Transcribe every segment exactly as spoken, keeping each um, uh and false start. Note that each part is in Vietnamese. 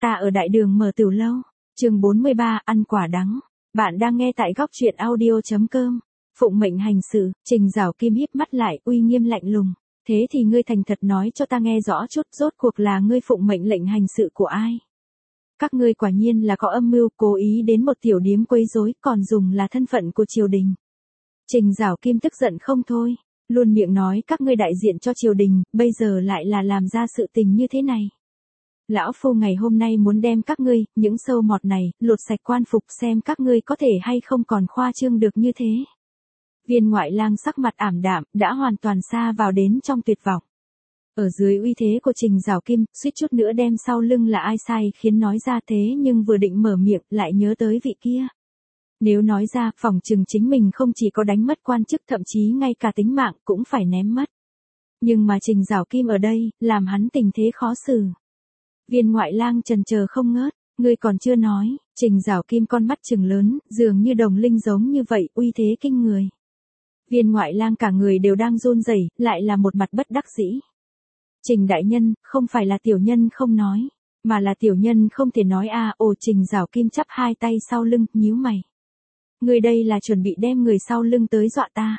Ta ở đại đường mở tiểu lâu. Chương bốn mươi ba, ăn quả đắng. Bạn đang nghe tại góc truyện audio chấm com. Phụng mệnh hành sự, Trình Giảo Kim híp mắt lại, uy nghiêm lạnh lùng. Thế thì ngươi thành thật nói cho ta nghe rõ chút, rốt cuộc là ngươi phụng mệnh lệnh hành sự của ai? Các ngươi quả nhiên là có âm mưu, cố ý đến một tiểu điếm quấy rối, còn dùng là thân phận của triều đình. Trình Giảo Kim tức giận không thôi, luôn miệng nói các ngươi đại diện cho triều đình, bây giờ lại là làm ra sự tình như thế này. Lão phu ngày hôm nay muốn đem các ngươi, những sâu mọt này, lột sạch quan phục xem các ngươi có thể hay không còn khoa trương được như thế. Viên ngoại lang sắc mặt ảm đạm, đã hoàn toàn xa vào đến trong tuyệt vọng. Ở dưới uy thế của Trình Giảo Kim, suýt chút nữa đem sau lưng là ai sai khiến nói ra thế, nhưng vừa định mở miệng lại nhớ tới vị kia. Nếu nói ra, phỏng chừng chính mình không chỉ có đánh mất quan chức, thậm chí ngay cả tính mạng cũng phải ném mất. Nhưng mà Trình Giảo Kim ở đây, làm hắn tình thế khó xử. Viên ngoại lang trần chờ không ngớt, ngươi còn chưa nói. Trình Giảo Kim con mắt trừng lớn, dường như đồng linh giống như vậy, uy thế kinh người. Viên ngoại lang cả người đều đang run rẩy, lại là một mặt bất đắc dĩ. Trình đại nhân, không phải là tiểu nhân không nói, mà là tiểu nhân không thể nói a. À, ồ Trình Giảo Kim chắp hai tay sau lưng, nhíu mày. Người đây là chuẩn bị đem người sau lưng tới dọa ta.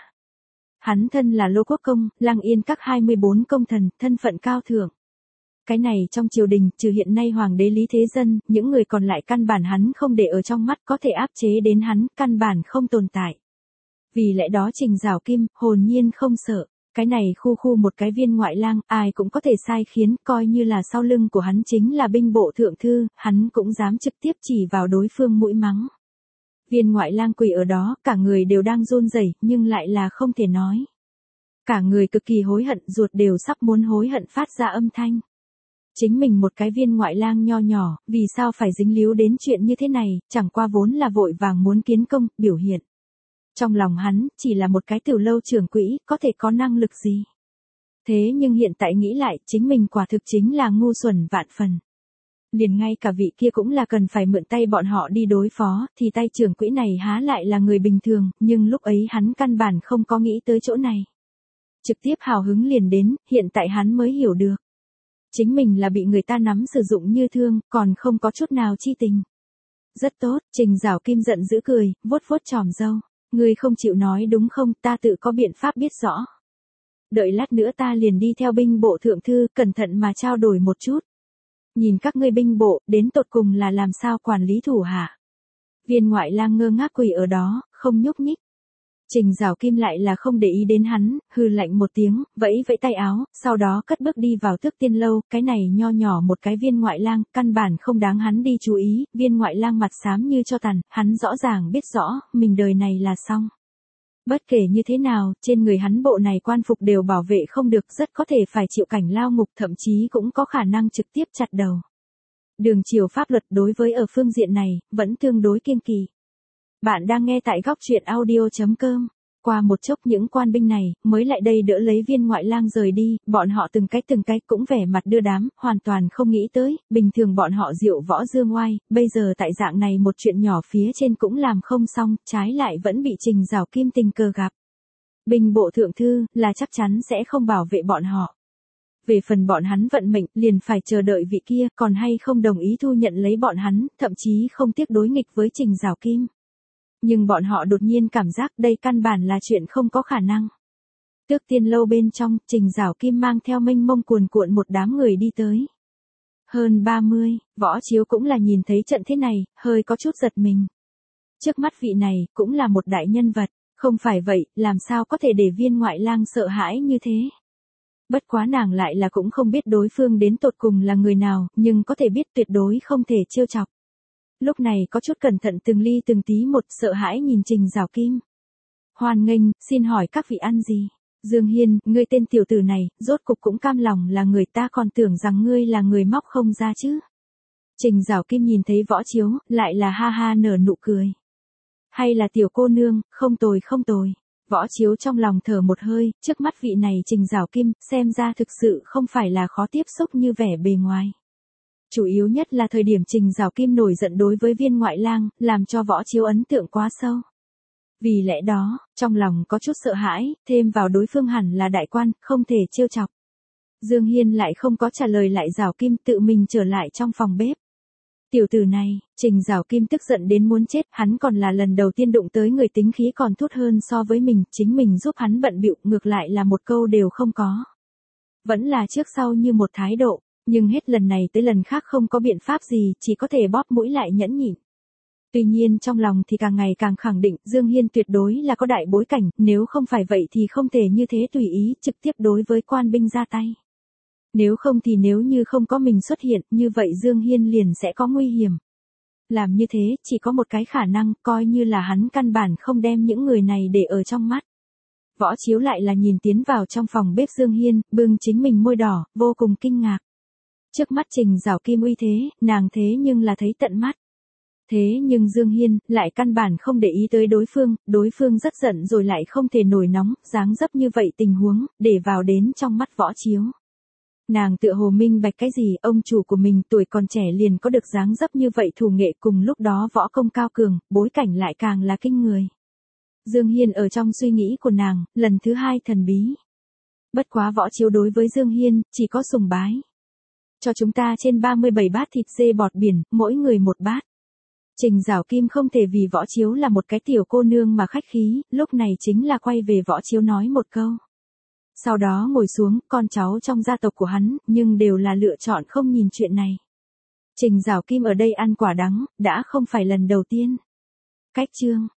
Hắn thân là Lô Quốc Công, Lăng Yên các hai mươi bốn công thần, thân phận cao thượng. Cái này trong triều đình, trừ hiện nay hoàng đế Lý Thế Dân, những người còn lại căn bản hắn không để ở trong mắt, có thể áp chế đến hắn, căn bản không tồn tại. Vì lẽ đó Trình Giảo Kim, hồn nhiên không sợ. Cái này khu khu một cái viên ngoại lang, ai cũng có thể sai khiến, coi như là sau lưng của hắn chính là binh bộ thượng thư, hắn cũng dám trực tiếp chỉ vào đối phương mũi mắng. Viên ngoại lang quỳ ở đó, cả người đều đang run rẩy, nhưng lại là không thể nói. Cả người cực kỳ hối hận, ruột đều sắp muốn hối hận phát ra âm thanh. Chính mình một cái viên ngoại lang nho nhỏ, vì sao phải dính líu đến chuyện như thế này, chẳng qua vốn là vội vàng muốn kiến công, biểu hiện. Trong lòng hắn, chỉ là một cái tiểu lâu trưởng quỹ, có thể có năng lực gì. Thế nhưng hiện tại nghĩ lại, chính mình quả thực chính là ngu xuẩn vạn phần. Liền ngay cả vị kia cũng là cần phải mượn tay bọn họ đi đối phó, thì tay trưởng quỹ này há lại là người bình thường, nhưng lúc ấy hắn căn bản không có nghĩ tới chỗ này. Trực tiếp hào hứng liền đến, hiện tại hắn mới hiểu được. Chính mình là bị người ta nắm sử dụng như thương, còn không có chút nào chi tình. Rất tốt, Trình Giảo Kim giận dữ cười, vuốt vuốt chòm râu. Ngươi không chịu nói đúng không, ta tự có biện pháp biết rõ. Đợi lát nữa ta liền đi theo binh bộ thượng thư, cẩn thận mà trao đổi một chút. Nhìn các ngươi binh bộ, đến tột cùng là làm sao quản lý thủ hạ. Viên ngoại lang ngơ ngác quỳ ở đó, không nhúc nhích. Trình Giảo Kim lại là không để ý đến hắn, hừ lạnh một tiếng, vẫy vẫy tay áo, sau đó cất bước đi vào Tước Tiên lâu, cái này nho nhỏ một cái viên ngoại lang, căn bản không đáng hắn đi chú ý, viên ngoại lang mặt xám như cho tàn, hắn rõ ràng biết rõ, mình đời này là xong. Bất kể như thế nào, trên người hắn bộ này quan phục đều bảo vệ không được, rất có thể phải chịu cảnh lao ngục, thậm chí cũng có khả năng trực tiếp chặt đầu. Đường chiều pháp luật đối với ở phương diện này, vẫn tương đối kiêng kỵ. Bạn đang nghe tại góc truyện audio chấm com. Qua một chốc những quan binh này, mới lại đây đỡ lấy viên ngoại lang rời đi, bọn họ từng cái từng cái cũng vẻ mặt đưa đám, hoàn toàn không nghĩ tới, bình thường bọn họ diệu võ dương oai, bây giờ tại dạng này một chuyện nhỏ phía trên cũng làm không xong, trái lại vẫn bị Trình Giảo Kim tình cờ gặp. Binh bộ thượng thư, là chắc chắn sẽ không bảo vệ bọn họ. Về phần bọn hắn vận mệnh, liền phải chờ đợi vị kia, còn hay không đồng ý thu nhận lấy bọn hắn, thậm chí không tiếc đối nghịch với Trình Giảo Kim. Nhưng bọn họ đột nhiên cảm giác đây căn bản là chuyện không có khả năng. Tước Tiên lâu bên trong, Trình Giảo Kim mang theo mênh mông cuồn cuộn một đám người đi tới. Hơn ba mươi, Võ Chiếu cũng là nhìn thấy trận thế này, hơi có chút giật mình. Trước mắt vị này, cũng là một đại nhân vật, không phải vậy, làm sao có thể để viên ngoại lang sợ hãi như thế. Bất quá nàng lại là cũng không biết đối phương đến tột cùng là người nào, nhưng có thể biết tuyệt đối không thể trêu chọc. Lúc này có chút cẩn thận từng ly từng tí một, sợ hãi nhìn Trình Giảo Kim. Hoan nghênh, xin hỏi các vị ăn gì? Dương Hiên, ngươi tên tiểu tử này, rốt cục cũng cam lòng là người, ta còn tưởng rằng ngươi là người móc không ra chứ. Trình Giảo Kim nhìn thấy Võ Chiếu, lại là ha ha nở nụ cười. Hay là tiểu cô nương, không tồi không tồi. Võ Chiếu trong lòng thở một hơi, trước mắt vị này Trình Giảo Kim, xem ra thực sự không phải là khó tiếp xúc như vẻ bề ngoài. Chủ yếu nhất là thời điểm Trình Giảo Kim nổi giận đối với viên ngoại lang, làm cho Võ Chiếu ấn tượng quá sâu. Vì lẽ đó, trong lòng có chút sợ hãi, thêm vào đối phương hẳn là đại quan, không thể trêu chọc. Dương Hiên lại không có trả lời lại Giảo Kim, tự mình trở lại trong phòng bếp. Tiểu tử này, Trình Giảo Kim tức giận đến muốn chết, hắn còn là lần đầu tiên đụng tới người tính khí còn tốt hơn so với mình, chính mình giúp hắn bận bịu, ngược lại là một câu đều không có. Vẫn là trước sau như một thái độ, nhưng hết lần này tới lần khác không có biện pháp gì, chỉ có thể bóp mũi lại nhẫn nhịn. Tuy nhiên trong lòng thì càng ngày càng khẳng định Dương Hiên tuyệt đối là có đại bối cảnh, nếu không phải vậy thì không thể như thế tùy ý trực tiếp đối với quan binh ra tay. Nếu không thì nếu như không có mình xuất hiện, như vậy Dương Hiên liền sẽ có nguy hiểm. Làm như thế, chỉ có một cái khả năng, coi như là hắn căn bản không đem những người này để ở trong mắt. Võ Chiếu lại là nhìn tiến vào trong phòng bếp Dương Hiên, bưng chính mình môi đỏ, vô cùng kinh ngạc. Trước mắt Trình Giảo Kim uy thế, nàng thế nhưng là thấy tận mắt. Thế nhưng Dương Hiên, lại căn bản không để ý tới đối phương, đối phương rất giận rồi lại không thể nổi nóng, dáng dấp như vậy tình huống, để vào đến trong mắt Võ Chiếu. Nàng tựa hồ minh bạch cái gì, ông chủ của mình tuổi còn trẻ liền có được dáng dấp như vậy thủ nghệ, cùng lúc đó võ công cao cường, bối cảnh lại càng là kinh người. Dương Hiên ở trong suy nghĩ của nàng, lần thứ hai thần bí. Bất quá Võ Chiếu đối với Dương Hiên, chỉ có sùng bái. Cho chúng ta trên ba mươi bảy bát thịt dê bọt biển, mỗi người một bát. Trình Giảo Kim không thể vì Võ Chiếu là một cái tiểu cô nương mà khách khí, lúc này chính là quay về Võ Chiếu nói một câu. Sau đó ngồi xuống, con cháu trong gia tộc của hắn, nhưng đều là lựa chọn không nhìn chuyện này. Trình Giảo Kim ở đây ăn quả đắng, đã không phải lần đầu tiên. Cách chương